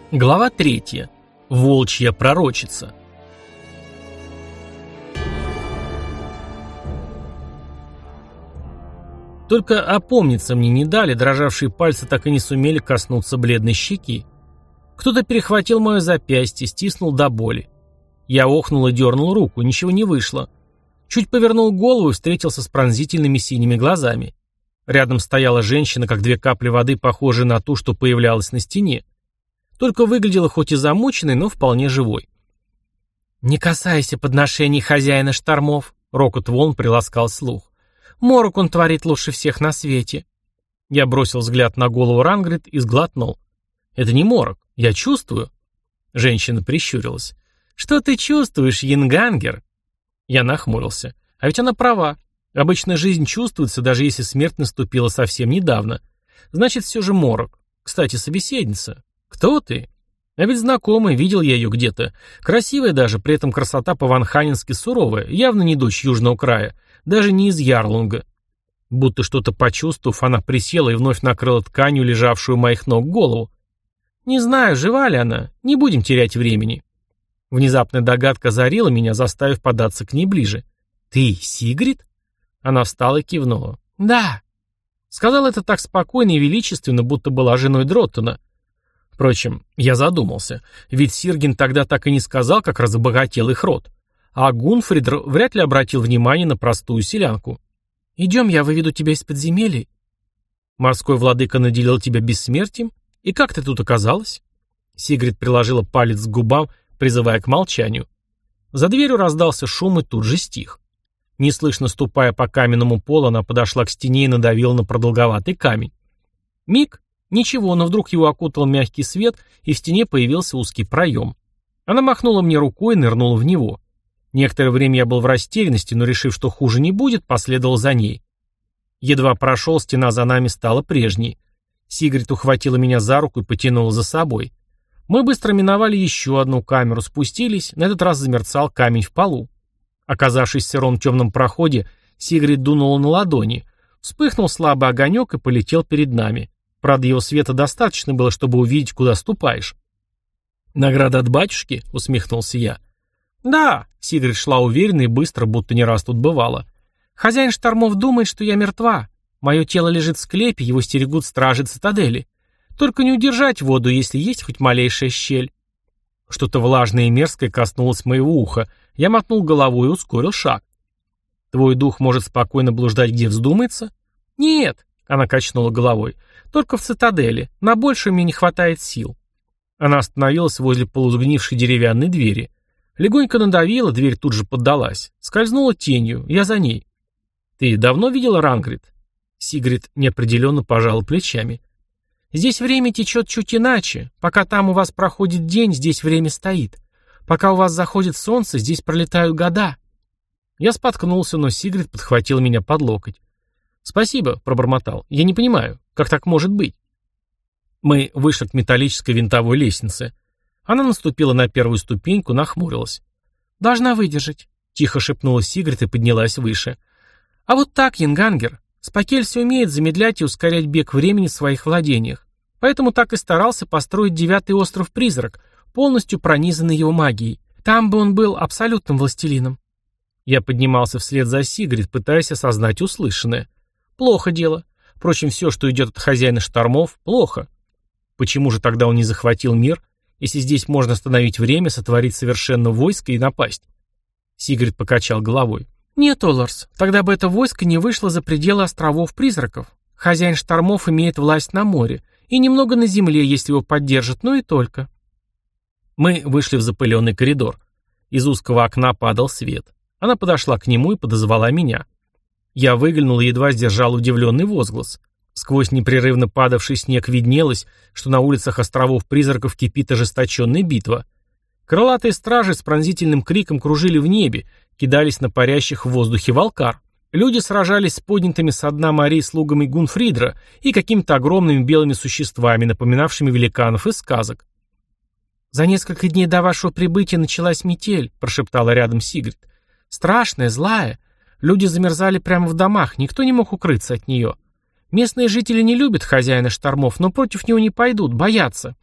Глава 3. Волчья пророчица. Только опомниться мне не дали, дрожавшие пальцы так и не сумели коснуться бледной щеки. Кто-то перехватил мое запястье, стиснул до боли. Я охнул и дернул руку, ничего не вышло. Чуть повернул голову и встретился с пронзительными синими глазами. Рядом стояла женщина, как две капли воды, похожие на ту, что появлялась на стене. Только выглядела хоть и замученной, но вполне живой. «Не касайся подношений хозяина штормов», — рокот волн приласкал слух. «Морок он творит лучше всех на свете». Я бросил взгляд на голову Рангрид и сглотнул. «Это не морок, я чувствую». Женщина прищурилась. «Что ты чувствуешь, Янгангер?» Я нахмурился. А ведь она права. Обычно жизнь чувствуется, даже если смерть наступила совсем недавно. Значит, все же морок. Кстати, собеседница. «Кто ты?» А ведь знакомая, видел я ее где-то. Красивая даже, при этом красота по-ванханински суровая, явно не дочь Южного края, даже не из Ярлунга. Будто что-то почувствовав, она присела и вновь накрыла тканью лежавшую у моих ног голову. Не знаю, жива ли она, не будем терять времени. Внезапная догадка озарила меня, заставив податься к ней ближе. «Ты Сигрид?» Она встала и кивнула. «Да». Сказала это так спокойно и величественно, будто была женой Дроттона. Впрочем, я задумался, ведь Сиргин тогда так и не сказал, как разбогател их род. А Гунфридр вряд ли обратил внимание на простую селянку. «Идем, я выведу тебя из подземелий». «Морской владыка наделил тебя бессмертием? И как ты тут оказалась?» Сигрид приложила палец к губам, призывая к молчанию. За дверью раздался шум и тут же стих. Неслышно ступая по каменному полу, она подошла к стене и надавила на продолговатый камень. Миг. Ничего, но вдруг его окутал мягкий свет, и в стене появился узкий проем. Она махнула мне рукой и нырнула в него. Некоторое время я был в растерянности, но, решив, что хуже не будет, последовал за ней. Едва прошел, стена за нами стала прежней. Сигрид ухватила меня за руку и потянула за собой. Мы быстро миновали еще одну камеру, спустились, на этот раз замерцал камень в полу. Оказавшись в сыром темном проходе, Сигрид дунула на ладони. Вспыхнул слабый огонек и полетел перед нами. Правда, его света достаточно было, чтобы увидеть, куда ступаешь. «Награда от батюшки?» — усмехнулся я. «Да», — Сигрид шла уверенно и быстро, будто не раз тут бывала. «Хозяин штормов думает, что я мертва. Мое тело лежит в склепе, его стерегут стражи цитадели. Только не удержать воду, если есть хоть малейшая щель». Что-то влажное и мерзкое коснулось моего уха. Я мотнул головой и ускорил шаг. «Твой дух может спокойно блуждать, где вздумается?» «Нет», — она качнула головой. «Только в цитадели. На большее мне не хватает сил». Она остановилась возле полусгнившей деревянной двери. Легонько надавила, дверь тут же поддалась. Скользнула тенью, я за ней. «Ты давно видела Рангрид?» Сигрид неопределенно пожала плечами. «Здесь время течет чуть иначе. Пока там у вас проходит день, здесь время стоит. Пока у вас заходит солнце, здесь пролетают года». Я споткнулся, но Сигрид подхватила меня под локоть. «Спасибо», — пробормотал. «Я не понимаю, как так может быть?» Мы вышли к металлической винтовой лестнице. Она наступила на первую ступеньку, нахмурилась. «Должна выдержать», — тихо шепнула Сигрид и поднялась выше. «А вот так, Янгангер. Спакельси умеет замедлять и ускорять бег времени в своих владениях. Поэтому так и старался построить 9-й остров-призрак, полностью пронизанный его магией. Там бы он был абсолютным властелином». Я поднимался вслед за Сигрид, пытаясь осознать услышанное. Плохо дело. Впрочем, все, что идет от хозяина штормов, плохо. Почему же тогда он не захватил мир, если здесь можно остановить время, сотворить совершенно войско и напасть? Сигрид покачал головой. «Нет, Оларс, тогда бы это войско не вышло за пределы островов-призраков. Хозяин штормов имеет власть на море, и немного на земле, если его поддержат, но и только». Мы вышли в запыленный коридор. Из узкого окна падал свет. Она подошла к нему и подозвала меня. Я выглянул и едва сдержал удивленный возглас. Сквозь непрерывно падавший снег виднелось, что на улицах островов-призраков кипит ожесточенная битва. Крылатые стражи с пронзительным криком кружили в небе, кидались на парящих в воздухе волкар. Люди сражались с поднятыми со дна морей слугами Гунфридра и какими-то огромными белыми существами, напоминавшими великанов из сказок. «За несколько дней до вашего прибытия началась метель», — прошептала рядом Сигрид. «Страшная, злая. Люди замерзали прямо в домах, никто не мог укрыться от нее. Местные жители не любят хозяина штормов, но против него не пойдут, боятся.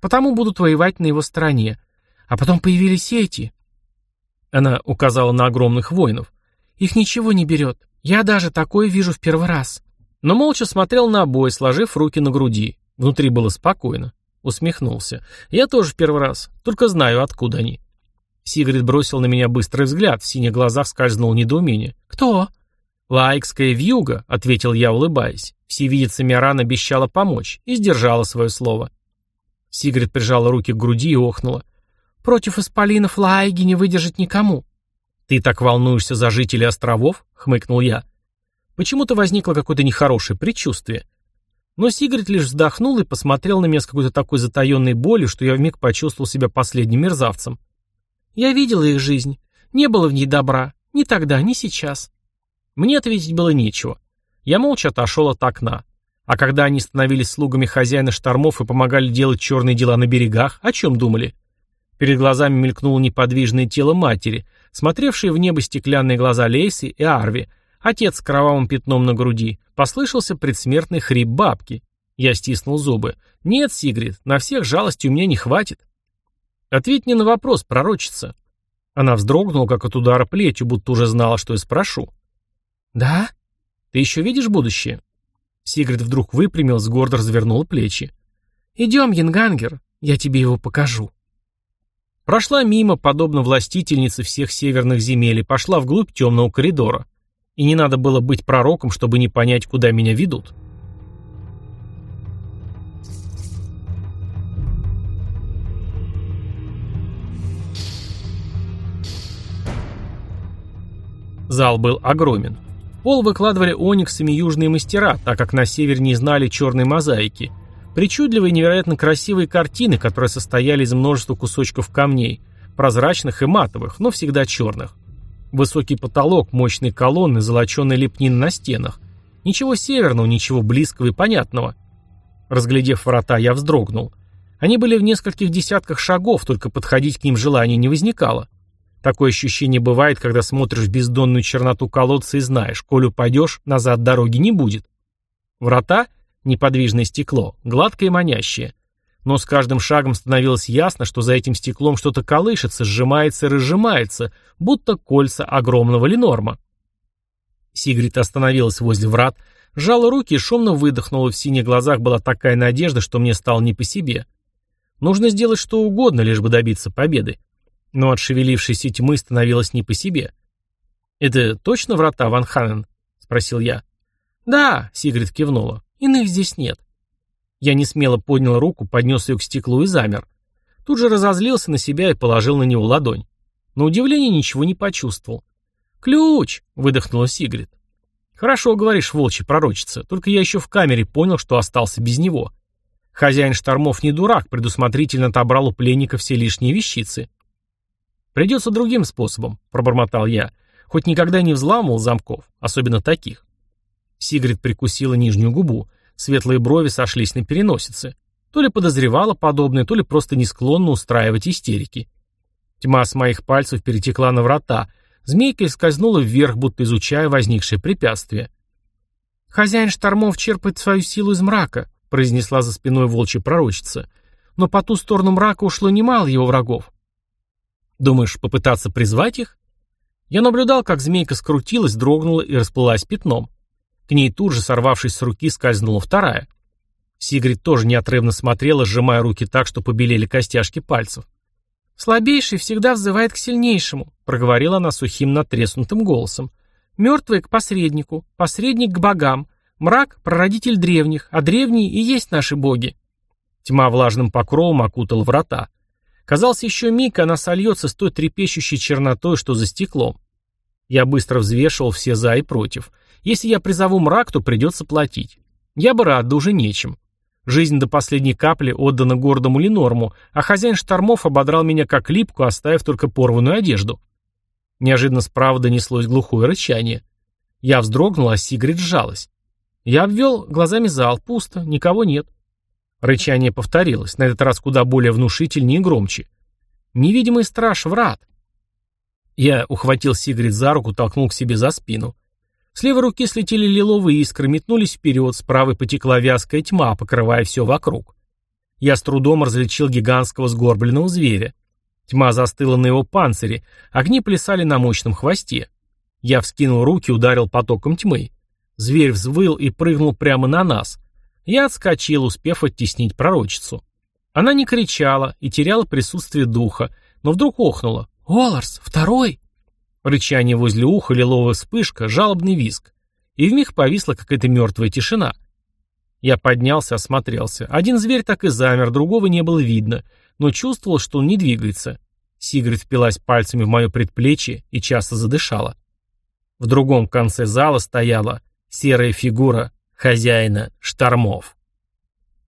Потому будут воевать на его стороне. А потом появились эти. Она указала на огромных воинов. Их ничего не берет. Я даже такое вижу в первый раз. Но молча смотрел на бой, сложив руки на груди. Внутри было спокойно. Усмехнулся. Я тоже в первый раз. Только знаю, откуда они. Сигрид бросил на меня быстрый взгляд. В синих глазах скользнуло недоумение. «Кто?» «Лаикская вьюга», — ответил я, улыбаясь. Всевидица Миран обещала помочь и сдержала свое слово. Сигрид прижала руки к груди и охнула. «Против исполинов Лаиги не выдержать никому». «Ты так волнуешься за жителей островов?» — хмыкнул я. Почему-то возникло какое-то нехорошее предчувствие. Но Сигрид лишь вздохнул и посмотрел на меня с какой-то такой затаенной болью, что я вмиг почувствовал себя последним мерзавцем. «Я видела их жизнь. Не было в ней добра. Ни тогда, ни сейчас». Мне ответить было нечего. Я молча отошел от окна. А когда они становились слугами хозяина штормов и помогали делать черные дела на берегах, о чем думали? Перед глазами мелькнуло неподвижное тело матери, смотревшие в небо стеклянные глаза Лейсы и Арви, отец с кровавым пятном на груди. Послышался предсмертный хрип бабки. Я стиснул зубы. «Нет, Сигрид, на всех жалости у меня не хватит». «Ответь мне на вопрос, пророчица». Она вздрогнула, как от удара плетью, будто уже знала, что я спрошу. «Да? Ты еще видишь будущее?» Сигрид вдруг выпрямилась, гордо развернула плечи. «Идем, Янгангер, я тебе его покажу». Прошла мимо, подобно властительнице всех северных земель, и пошла вглубь темного коридора. И не надо было быть пророком, чтобы не понять, куда меня ведут. Зал был огромен. Пол выкладывали ониксами южные мастера, так как на севере не знали черной мозаики. Причудливые и невероятно красивые картины, которые состояли из множества кусочков камней, прозрачных и матовых, но всегда черных. Высокий потолок, мощные колонны, золоченая лепнина на стенах. Ничего северного, ничего близкого и понятного. Разглядев врата, я вздрогнул. Они были в нескольких десятках шагов, только подходить к ним желания не возникало. Такое ощущение бывает, когда смотришь в бездонную черноту колодца и знаешь, коль упадешь, назад дороги не будет. Врата — неподвижное стекло, гладкое и манящее. Но с каждым шагом становилось ясно, что за этим стеклом что-то колышется, сжимается и разжимается, будто кольца огромного ленорма. Сигрид остановилась возле врат, сжала руки и шумно выдохнула. В синих глазах была такая надежда, что мне стало не по себе. Нужно сделать что угодно, лишь бы добиться победы. Но от шевелившейся тьмы становилось не по себе. «Это точно врата, Ван Ханен?» — спросил я. «Да», — Сигрид кивнула, — «иных здесь нет». Я несмело поднял руку, поднес ее к стеклу и замер. Тут же разозлился на себя и положил на него ладонь. На удивление ничего не почувствовал. «Ключ!» — выдохнула Сигрид. «Хорошо говоришь, волчья пророчица, только я еще в камере понял, что остался без него. Хозяин штормов не дурак, предусмотрительно отобрал у пленника все лишние вещицы». «Придется другим способом», — пробормотал я, хоть никогда не взламывал замков, особенно таких. Сигрид прикусила нижнюю губу, светлые брови сошлись на переносице. То ли подозревала подобное, то ли просто не склонна устраивать истерики. Тьма с моих пальцев перетекла на врата, змейкой скользнула вверх, будто изучая возникшее препятствие. «Хозяин штормов черпает свою силу из мрака», — произнесла за спиной волчья пророчица. «Но по ту сторону мрака ушло немало его врагов». «Думаешь, попытаться призвать их?» Я наблюдал, как змейка скрутилась, дрогнула и расплылась пятном. К ней тут же, сорвавшись с руки, скользнула вторая. Сигрид тоже неотрывно смотрела, сжимая руки так, что побелели костяшки пальцев. «Слабейший всегда взывает к сильнейшему», — проговорила она сухим натреснутым голосом. «Мертвый к посреднику, посредник к богам, мрак — прародитель древних, а древние и есть наши боги». Тьма влажным покровом окутала врата. Казалось, еще миг, она сольется с той трепещущей чернотой, что за стеклом. Я быстро взвешивал все за и против. Если я призову мрак, то придется платить. Я бы рад, да уже нечем. Жизнь до последней капли отдана гордому Ленорму, а хозяин штормов ободрал меня как липку, оставив только порванную одежду. Неожиданно справа донеслось глухое рычание. Я вздрогнул, а Сигрид сжалась. Я обвел глазами зал, пусто, никого нет. Рычание повторилось, на этот раз куда более внушительнее и громче. Невидимый страж врат. Я ухватил Сигрид за руку, толкнул к себе за спину. С левой руки слетели лиловые искры, метнулись вперед, с правой потекла вязкая тьма, покрывая все вокруг. Я с трудом различил гигантского сгорбленного зверя. Тьма застыла на его панцире, огни плясали на мощном хвосте. Я вскинул руки и ударил потоком тьмы. Зверь взвыл и прыгнул прямо на нас. Я отскочил, успев оттеснить пророчицу. Она не кричала и теряла присутствие духа, но вдруг охнула. «Оларс, второй!» Рычание возле уха, лиловая вспышка, жалобный визг. И вмиг повисла какая-то мертвая тишина. Я поднялся, осмотрелся. Один зверь так и замер, другого не было видно, но чувствовал, что он не двигается. Сигрид впилась пальцами в мое предплечье и часто задышала. В другом конце зала стояла серая фигура хозяина штормов.